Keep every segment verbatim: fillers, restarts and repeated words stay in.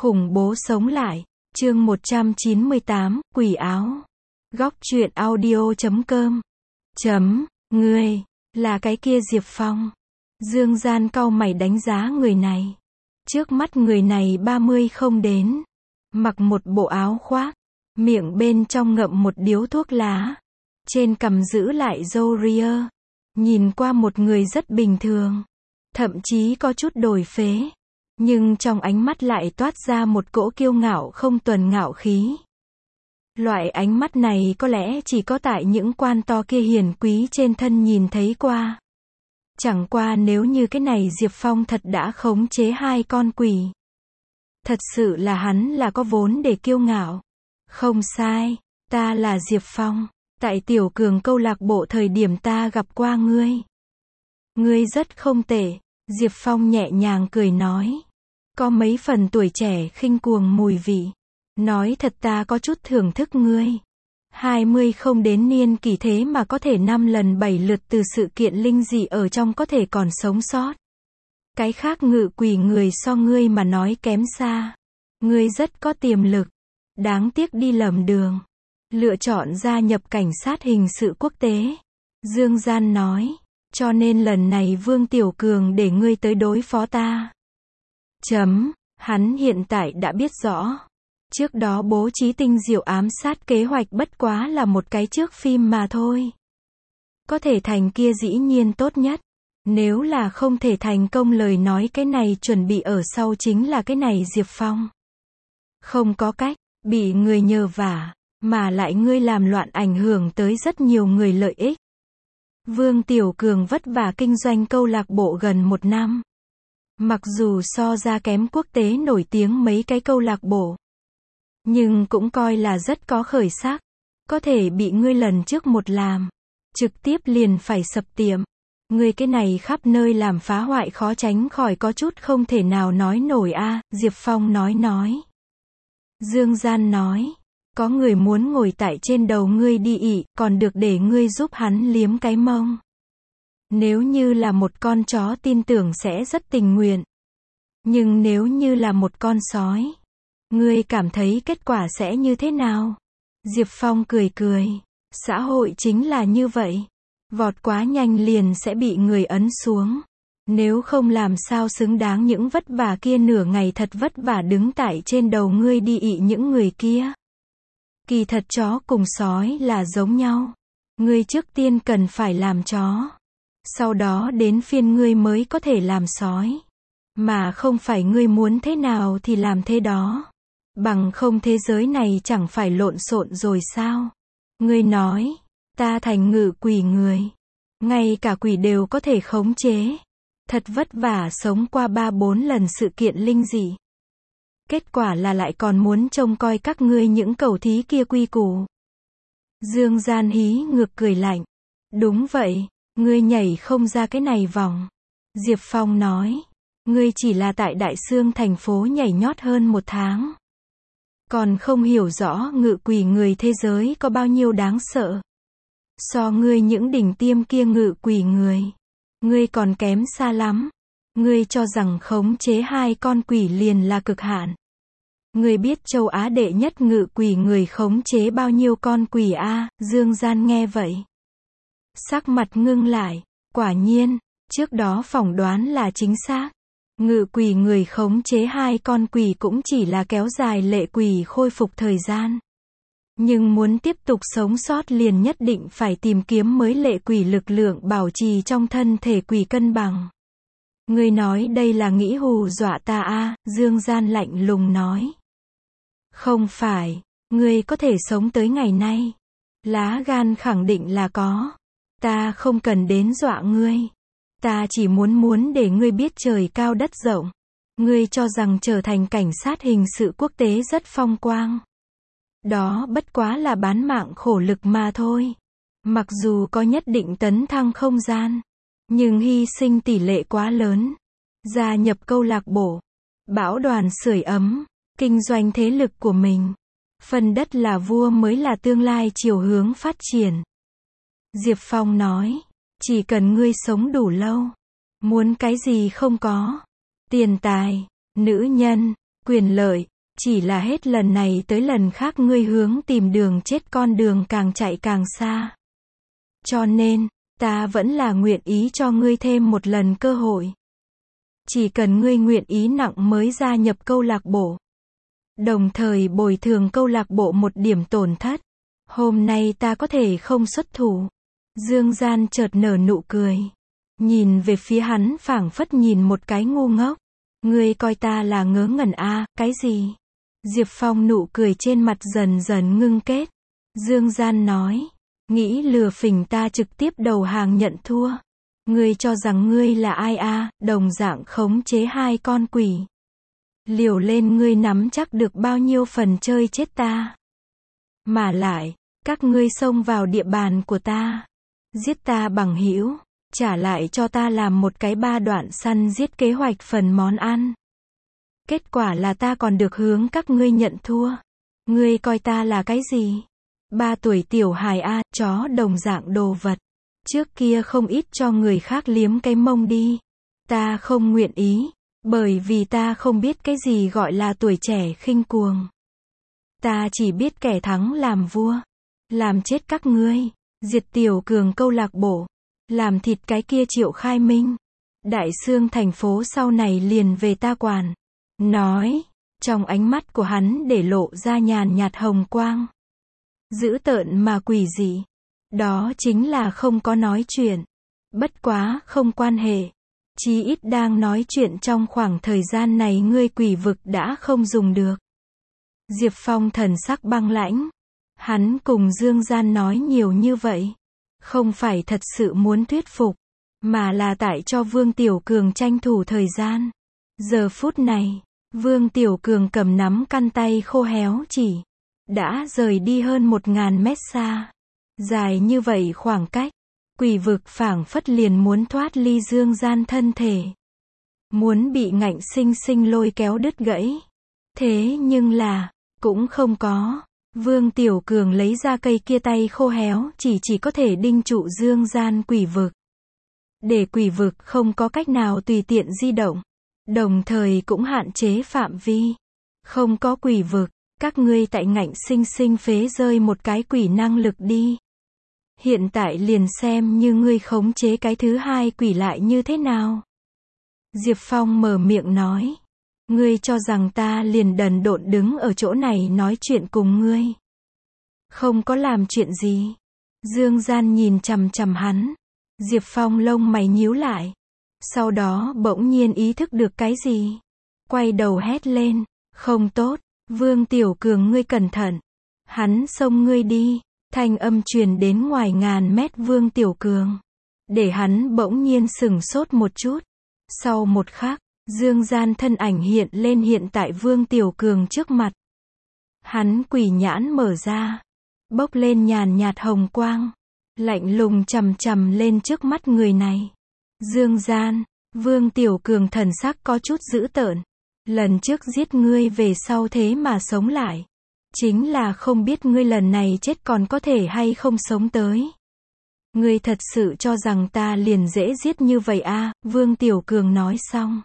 Khủng bố sống lại. Chương một trăm chín mươi tám, quỷ áo. Góc truyện audio chấm com. Chấm, ngươi, là cái kia Diệp Phong. Dương Gian cau mày đánh giá người này. Trước mắt người này ba mươi không đến. Mặc một bộ áo khoác. Miệng bên trong ngậm một điếu thuốc lá. Trên cằm giữ lại râu ria. Nhìn qua một người rất bình thường. Thậm chí có chút đổi phế. Nhưng trong ánh mắt lại toát ra một cỗ kiêu ngạo không tuần ngạo khí. Loại ánh mắt này có lẽ chỉ có tại những quan to kia hiền quý trên thân nhìn thấy qua. Chẳng qua nếu như cái này Diệp Phong thật đã khống chế hai con quỷ. Thật sự là hắn là có vốn để kiêu ngạo. Không sai, ta là Diệp Phong. Tại Tiểu Cường câu lạc bộ thời điểm ta gặp qua ngươi. Ngươi rất không tệ. Diệp Phong nhẹ nhàng cười nói. Có mấy phần tuổi trẻ khinh cuồng mùi vị. Nói thật ta có chút thưởng thức ngươi. hai mươi không đến niên kỷ thế mà có thể năm lần bảy lượt từ sự kiện linh dị ở trong có thể còn sống sót. Cái khác ngự quỷ người so ngươi mà nói kém xa. Ngươi rất có tiềm lực. Đáng tiếc đi lầm đường. Lựa chọn gia nhập cảnh sát hình sự quốc tế. Dương Gian nói. Cho nên lần này Vương Tiểu Cường để ngươi tới đối phó ta. Chấm, hắn hiện tại đã biết rõ. Trước đó bố trí tinh diệu ám sát kế hoạch bất quá là một cái trước phim mà thôi. Có thể thành kia dĩ nhiên tốt nhất. Nếu là không thể thành công lời nói cái này chuẩn bị ở sau chính là cái này Diệp Phong. Không có cách, bị người nhờ vả, mà lại ngươi làm loạn ảnh hưởng tới rất nhiều người lợi ích. Vương Tiểu Cường vất vả kinh doanh câu lạc bộ gần một năm. Mặc dù so ra kém quốc tế nổi tiếng mấy cái câu lạc bộ. Nhưng cũng coi là rất có khởi sắc. Có thể bị ngươi lần trước một làm. Trực tiếp liền phải sập tiệm. Ngươi cái này khắp nơi làm phá hoại khó tránh khỏi có chút không thể nào nói nổi a. Diệp Phong nói nói. Dương Gian nói. Có người muốn ngồi tại trên đầu ngươi đi ị, còn được để ngươi giúp hắn liếm cái mông. Nếu như là một con chó tin tưởng sẽ rất tình nguyện. Nhưng nếu như là một con sói, ngươi cảm thấy kết quả sẽ như thế nào? Diệp Phong cười cười. Xã hội chính là như vậy. Vọt quá nhanh liền sẽ bị người ấn xuống. Nếu không làm sao xứng đáng những vất vả kia nửa ngày thật vất vả đứng tại trên đầu ngươi đi ị những người kia. Kỳ thật chó cùng sói là giống nhau. Ngươi trước tiên cần phải làm chó. Sau đó đến phiên ngươi mới có thể làm sói. Mà không phải ngươi muốn thế nào thì làm thế đó. Bằng không thế giới này chẳng phải lộn xộn rồi sao? Ngươi nói, ta thành ngự quỷ người. Ngay cả quỷ đều có thể khống chế. Thật vất vả sống qua ba bốn lần sự kiện linh dị. Kết quả là lại còn muốn trông coi các ngươi những cẩu thí kia quy củ. Dương Gian hí ngược cười lạnh. Đúng vậy, ngươi nhảy không ra cái này vòng. Diệp Phong nói. Ngươi chỉ là tại Đại Xương thành phố nhảy nhót hơn một tháng. Còn không hiểu rõ ngự quỷ người thế giới có bao nhiêu đáng sợ. So ngươi những đỉnh tiêm kia ngự quỷ người. Ngươi còn kém xa lắm. Ngươi cho rằng khống chế hai con quỷ liền là cực hạn. Ngươi biết châu Á đệ nhất ngự quỷ người khống chế bao nhiêu con quỷ a? À? Dương Gian nghe vậy. Sắc mặt ngưng lại. Quả nhiên, trước đó phỏng đoán là chính xác. Ngự quỷ người khống chế hai con quỷ cũng chỉ là kéo dài lệ quỷ khôi phục thời gian. Nhưng muốn tiếp tục sống sót liền nhất định phải tìm kiếm mới lệ quỷ lực lượng bảo trì trong thân thể quỷ cân bằng. Ngươi nói đây là nghĩ hù dọa ta a? À? Dương Gian lạnh lùng nói. Không phải, ngươi có thể sống tới ngày nay. Lá gan khẳng định là có. Ta không cần đến dọa ngươi. Ta chỉ muốn muốn để ngươi biết trời cao đất rộng. Ngươi cho rằng trở thành cảnh sát hình sự quốc tế rất phong quang. Đó bất quá là bán mạng khổ lực mà thôi. Mặc dù có nhất định tấn thăng không gian. Nhưng hy sinh tỷ lệ quá lớn. Gia nhập câu lạc bộ. Bão đoàn sưởi ấm. Kinh doanh thế lực của mình. Phần đất là vua mới là tương lai chiều hướng phát triển. Diệp Phong nói. Chỉ cần ngươi sống đủ lâu. Muốn cái gì không có. Tiền tài, nữ nhân, quyền lợi, Chỉ là hết lần này tới lần khác ngươi hướng tìm đường chết, con đường càng chạy càng xa. Cho nên, ta vẫn là nguyện ý cho ngươi thêm một lần cơ hội. Chỉ cần ngươi nguyện ý nặng mới gia nhập câu lạc bộ. Đồng thời bồi thường câu lạc bộ một điểm tổn thất. Hôm nay ta có thể không xuất thủ. Dương Gian chợt nở nụ cười. Nhìn về phía hắn phảng phất nhìn một cái ngu ngốc. Ngươi coi ta là ngớ ngẩn à, cái gì? Diệp Phong nụ cười trên mặt dần dần ngưng kết. Dương Gian nói. Nghĩ lừa phỉnh ta trực tiếp đầu hàng nhận thua. Ngươi cho rằng ngươi là ai à, đồng dạng khống chế hai con quỷ. Liều lên ngươi nắm chắc được bao nhiêu phần chơi chết ta. Mà lại, các ngươi xông vào địa bàn của ta. Giết ta bằng hữu, trả lại cho ta làm một cái ba đoạn săn giết kế hoạch phần món ăn. Kết quả là ta còn được hướng các ngươi nhận thua. Ngươi coi ta là cái gì? Ba tuổi tiểu hài a, chó đồng dạng đồ vật. Trước kia không ít cho người khác liếm cái mông đi. Ta không nguyện ý, bởi vì ta không biết cái gì gọi là tuổi trẻ khinh cuồng. Ta chỉ biết kẻ thắng làm vua, làm chết các ngươi, diệt Tiểu Cường câu lạc bộ, làm thịt cái kia Triệu Khai Minh. Đại xương thành phố sau này liền về ta quản. Nói, trong ánh mắt của hắn để lộ ra nhàn nhạt hồng quang. Dữ tợn mà quỷ dị. Đó chính là không có nói chuyện. Bất quá, không quan hệ. Chí ít đang nói chuyện trong khoảng thời gian này ngươi quỷ vực đã không dùng được. Diệp Phong thần sắc băng lãnh. Hắn cùng Dương Gian nói nhiều như vậy. Không phải thật sự muốn thuyết phục, mà là tại cho Vương Tiểu Cường tranh thủ thời gian. Giờ phút này, Vương Tiểu Cường cầm nắm căn tay khô héo chỉ. Đã rời đi hơn một ngàn mét xa. Dài như vậy khoảng cách. Quỷ vực phảng phất liền muốn thoát ly Dương Gian thân thể. Muốn bị ngạnh sinh sinh lôi kéo đứt gãy. Thế nhưng là, cũng không có. Vương Tiểu Cường lấy ra cây kia tay khô héo chỉ chỉ có thể đinh trụ Dương Gian quỷ vực. Để quỷ vực không có cách nào tùy tiện di động. Đồng thời cũng hạn chế phạm vi. Không có quỷ vực, các ngươi tại ngạnh sinh sinh phế rơi một cái quỷ năng lực đi. Hiện tại liền xem như ngươi khống chế cái thứ hai quỷ lại như thế nào. Diệp Phong mở miệng nói. Ngươi cho rằng ta liền đần độn đứng ở chỗ này nói chuyện cùng ngươi. Không có làm chuyện gì. Dương Gian nhìn chằm chằm hắn. Diệp Phong lông mày nhíu lại. Sau đó bỗng nhiên ý thức được cái gì. Quay đầu hét lên. Không tốt, Vương Tiểu Cường ngươi cẩn thận. Hắn xông ngươi đi. Thanh âm truyền đến ngoài ngàn mét Vương Tiểu Cường. Để hắn bỗng nhiên sửng sốt một chút. Sau một khắc, Dương Gian thân ảnh hiện lên hiện tại Vương Tiểu Cường trước mặt. Hắn quỷ nhãn mở ra. Bốc lên nhàn nhạt hồng quang. Lạnh lùng chằm chằm lên trước mắt người này. Dương Gian, Vương Tiểu Cường thần sắc có chút dữ tợn. Lần trước giết ngươi về sau thế mà sống lại. Chính là không biết ngươi lần này chết còn có thể hay không sống tới. Ngươi thật sự cho rằng ta liền dễ giết như vậy à, Vương Tiểu Cường nói xong.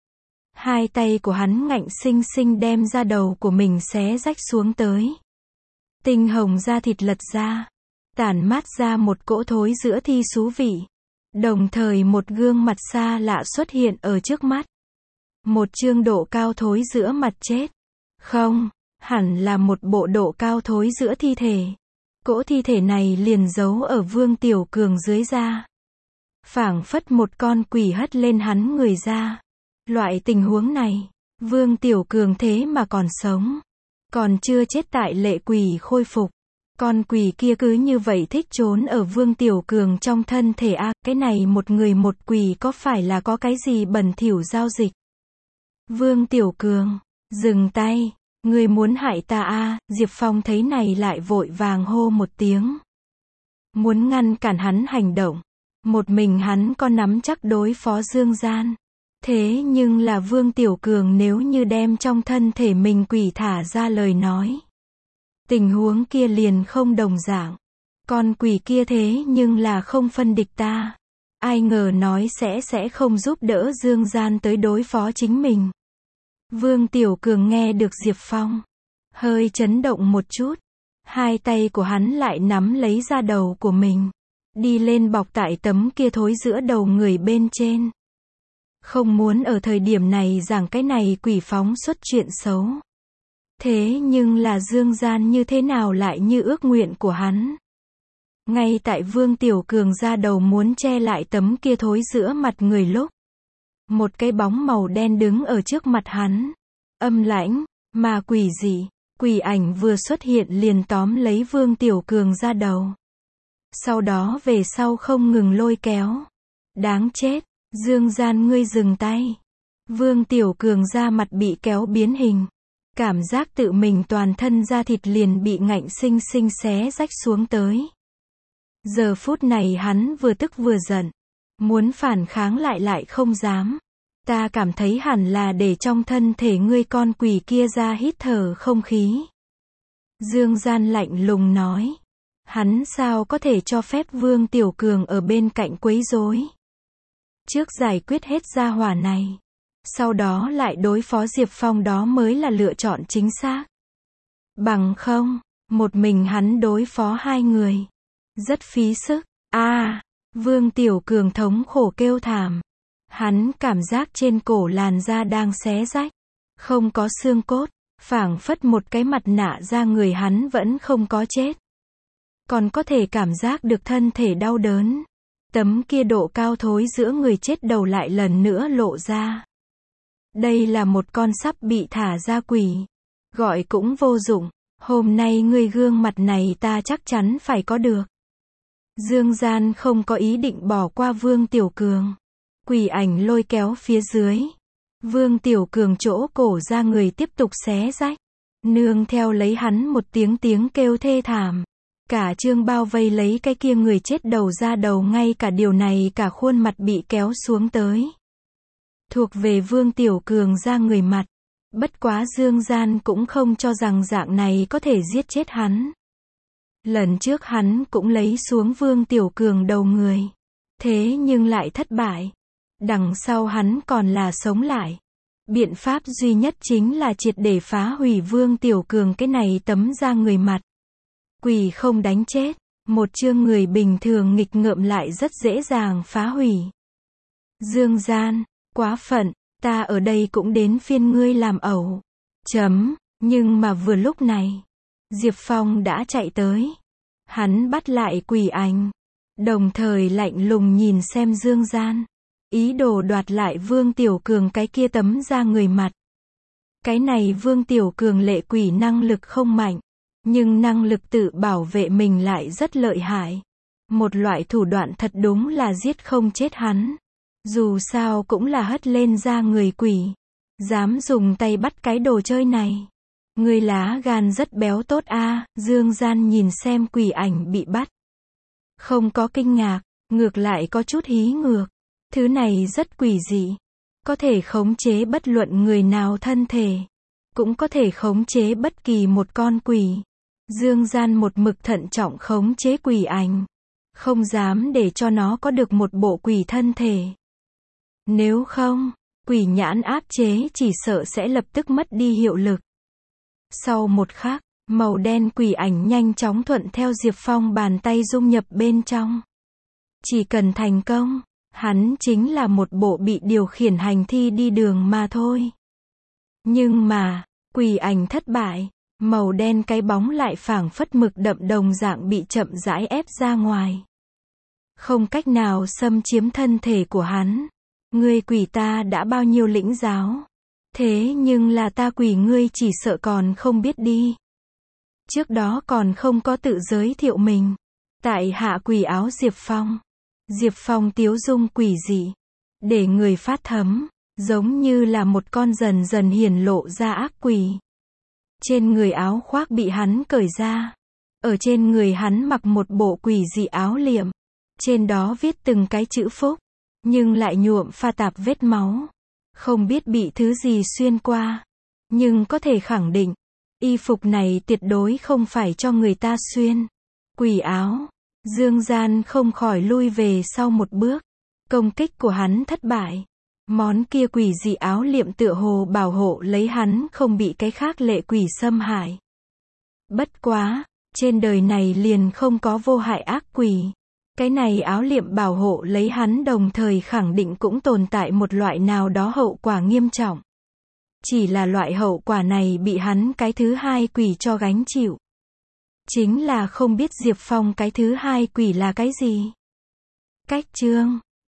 Hai tay của hắn ngạnh sinh sinh đem da đầu của mình xé rách xuống tới. Tinh hồng da thịt lật ra. Tản mát ra một cỗ thối giữa thi xú vị. Đồng thời một gương mặt xa lạ xuất hiện ở trước mắt. Một trương độ cao thối giữa mặt chết. Không, hẳn là một bộ độ cao thối giữa thi thể. Cỗ thi thể này liền giấu ở Vương Tiểu Cường dưới da. Phảng phất một con quỷ hất lên hắn người ra. Loại tình huống này, Vương Tiểu Cường thế mà còn sống. Còn chưa chết tại lệ quỷ khôi phục. Con quỷ kia cứ như vậy thích trốn ở Vương Tiểu Cường trong thân thể a, à, cái này một người một quỷ có phải là có cái gì bẩn thỉu giao dịch. Vương Tiểu Cường, dừng tay, ngươi muốn hại ta a, à, Diệp Phong thấy này lại vội vàng hô một tiếng. Muốn ngăn cản hắn hành động. Một mình hắn có nắm chắc đối phó Dương Gian. Thế nhưng là Vương Tiểu Cường nếu như đem trong thân thể mình quỷ thả ra lời nói. Tình huống kia liền không đồng dạng. Con quỷ kia thế nhưng là không phân địch ta. Ai ngờ nói sẽ sẽ không giúp đỡ Dương Gian tới đối phó chính mình. Vương Tiểu Cường nghe được Diệp Phong, hơi chấn động một chút. Hai tay của hắn lại nắm lấy da đầu của mình, đi lên bọc tại tấm kia thối giữa đầu người bên trên. Không muốn ở thời điểm này giảng cái này quỷ phóng xuất chuyện xấu. Thế nhưng là dương gian như thế nào lại như ước nguyện của hắn. Ngay tại Vương Tiểu Cường da đầu muốn che lại tấm kia thối giữa mặt người lúc, một cái bóng màu đen đứng ở trước mặt hắn. Âm lãnh, mà quỷ dị, quỷ ảnh vừa xuất hiện liền tóm lấy Vương Tiểu Cường da đầu. Sau đó về sau không ngừng lôi kéo. Đáng chết, dương gian ngươi dừng tay. Vương Tiểu Cường da mặt bị kéo biến hình. Cảm giác tự mình toàn thân da thịt liền bị ngạnh sinh sinh xé rách xuống tới. Giờ phút này hắn vừa tức vừa giận. Muốn phản kháng lại lại không dám. Ta cảm thấy hẳn là để trong thân thể ngươi con quỷ kia ra hít thở không khí. Dương gian lạnh lùng nói. Hắn sao có thể cho phép Vương Tiểu Cường ở bên cạnh quấy rối. Trước giải quyết hết gia hỏa này, sau đó lại đối phó Diệp Phong đó mới là lựa chọn chính xác. Bằng không, một mình hắn đối phó hai người. Rất phí sức. A, à, Vương Tiểu Cường thống khổ kêu thảm. Hắn cảm giác trên cổ làn da đang xé rách. Không có xương cốt, phảng phất một cái mặt nạ da người hắn vẫn không có chết. Còn có thể cảm giác được thân thể đau đớn. Tấm kia độ cao thối giữa người chết đầu lại lần nữa lộ ra. Đây là một con sắp bị thả ra quỷ. Gọi cũng vô dụng. Hôm nay ngươi gương mặt này ta chắc chắn phải có được. Dương gian không có ý định bỏ qua Vương Tiểu Cường. Quỷ ảnh lôi kéo phía dưới. Vương Tiểu Cường chỗ cổ ra người tiếp tục xé rách. Nương theo lấy hắn một tiếng tiếng kêu thê thảm. Cả chương bao vây lấy cái kia người chết đầu ra đầu, ngay cả điều này cả khuôn mặt bị kéo xuống tới. Thuộc về Vương Tiểu Cường ra người mặt. Bất quá dương gian cũng không cho rằng dạng này có thể giết chết hắn. Lần trước hắn cũng lấy xuống Vương Tiểu Cường đầu người. Thế nhưng lại thất bại. Đằng sau hắn còn là sống lại. Biện pháp duy nhất chính là triệt để phá hủy Vương Tiểu Cường cái này tấm da người mặt. Quỷ không đánh chết. Một chương người bình thường nghịch ngợm lại rất dễ dàng phá hủy. Dương gian, quá phận, ta ở đây cũng đến phiên ngươi làm ẩu. Chấm, nhưng mà vừa lúc này, Diệp Phong đã chạy tới. Hắn bắt lại quỷ ảnh, đồng thời lạnh lùng nhìn xem dương gian. Ý đồ đoạt lại Vương Tiểu Cường cái kia tấm da người mặt. Cái này Vương Tiểu Cường lệ quỷ năng lực không mạnh. Nhưng năng lực tự bảo vệ mình lại rất lợi hại. Một loại thủ đoạn thật đúng là giết không chết hắn. Dù sao cũng là hất lên da người quỷ. Dám dùng tay bắt cái đồ chơi này. Người lá gan rất béo tốt a. À, dương gian nhìn xem quỷ ảnh bị bắt. Không có kinh ngạc, ngược lại có chút hí ngược. Thứ này rất quỷ dị. Có thể khống chế bất luận người nào thân thể. Cũng có thể khống chế bất kỳ một con quỷ. Dương gian một mực thận trọng khống chế quỷ ảnh. Không dám để cho nó có được một bộ quỷ thân thể. Nếu không, quỷ nhãn áp chế chỉ sợ sẽ lập tức mất đi hiệu lực. Sau một khắc, màu đen quỷ ảnh nhanh chóng thuận theo Diệp Phong bàn tay dung nhập bên trong. Chỉ cần thành công, hắn chính là một bộ bị điều khiển hành thi đi đường mà thôi. Nhưng mà, quỷ ảnh thất bại. Màu đen cái bóng lại phảng phất mực đậm đồng dạng bị chậm rãi ép ra ngoài. Không cách nào xâm chiếm thân thể của hắn. Ngươi quỷ ta đã bao nhiêu lĩnh giáo. Thế nhưng là ta quỷ ngươi chỉ sợ còn không biết đi. Trước đó còn không có tự giới thiệu mình. Tại hạ quỷ áo Diệp Phong. Diệp Phong tiếu dung quỷ dị. Để người phát thấm. Giống như là một con dần dần hiển lộ ra ác quỷ. Trên người áo khoác bị hắn cởi ra. Ở trên người hắn mặc một bộ quỷ dị áo liệm. Trên đó viết từng cái chữ phúc. Nhưng lại nhuộm pha tạp vết máu. Không biết bị thứ gì xuyên qua. Nhưng có thể khẳng định. Y phục này tuyệt đối không phải cho người ta xuyên. Quỷ áo. Dương gian không khỏi lui về sau một bước. Công kích của hắn thất bại. Món kia quỷ dị áo liệm tựa hồ bảo hộ lấy hắn không bị cái khác lệ quỷ xâm hại. Bất quá, trên đời này liền không có vô hại ác quỷ. Cái này áo liệm bảo hộ lấy hắn đồng thời khẳng định cũng tồn tại một loại nào đó hậu quả nghiêm trọng. Chỉ là loại hậu quả này bị hắn cái thứ hai quỷ cho gánh chịu. Chính là không biết Diệp Phong cái thứ hai quỷ là cái gì. Cách chương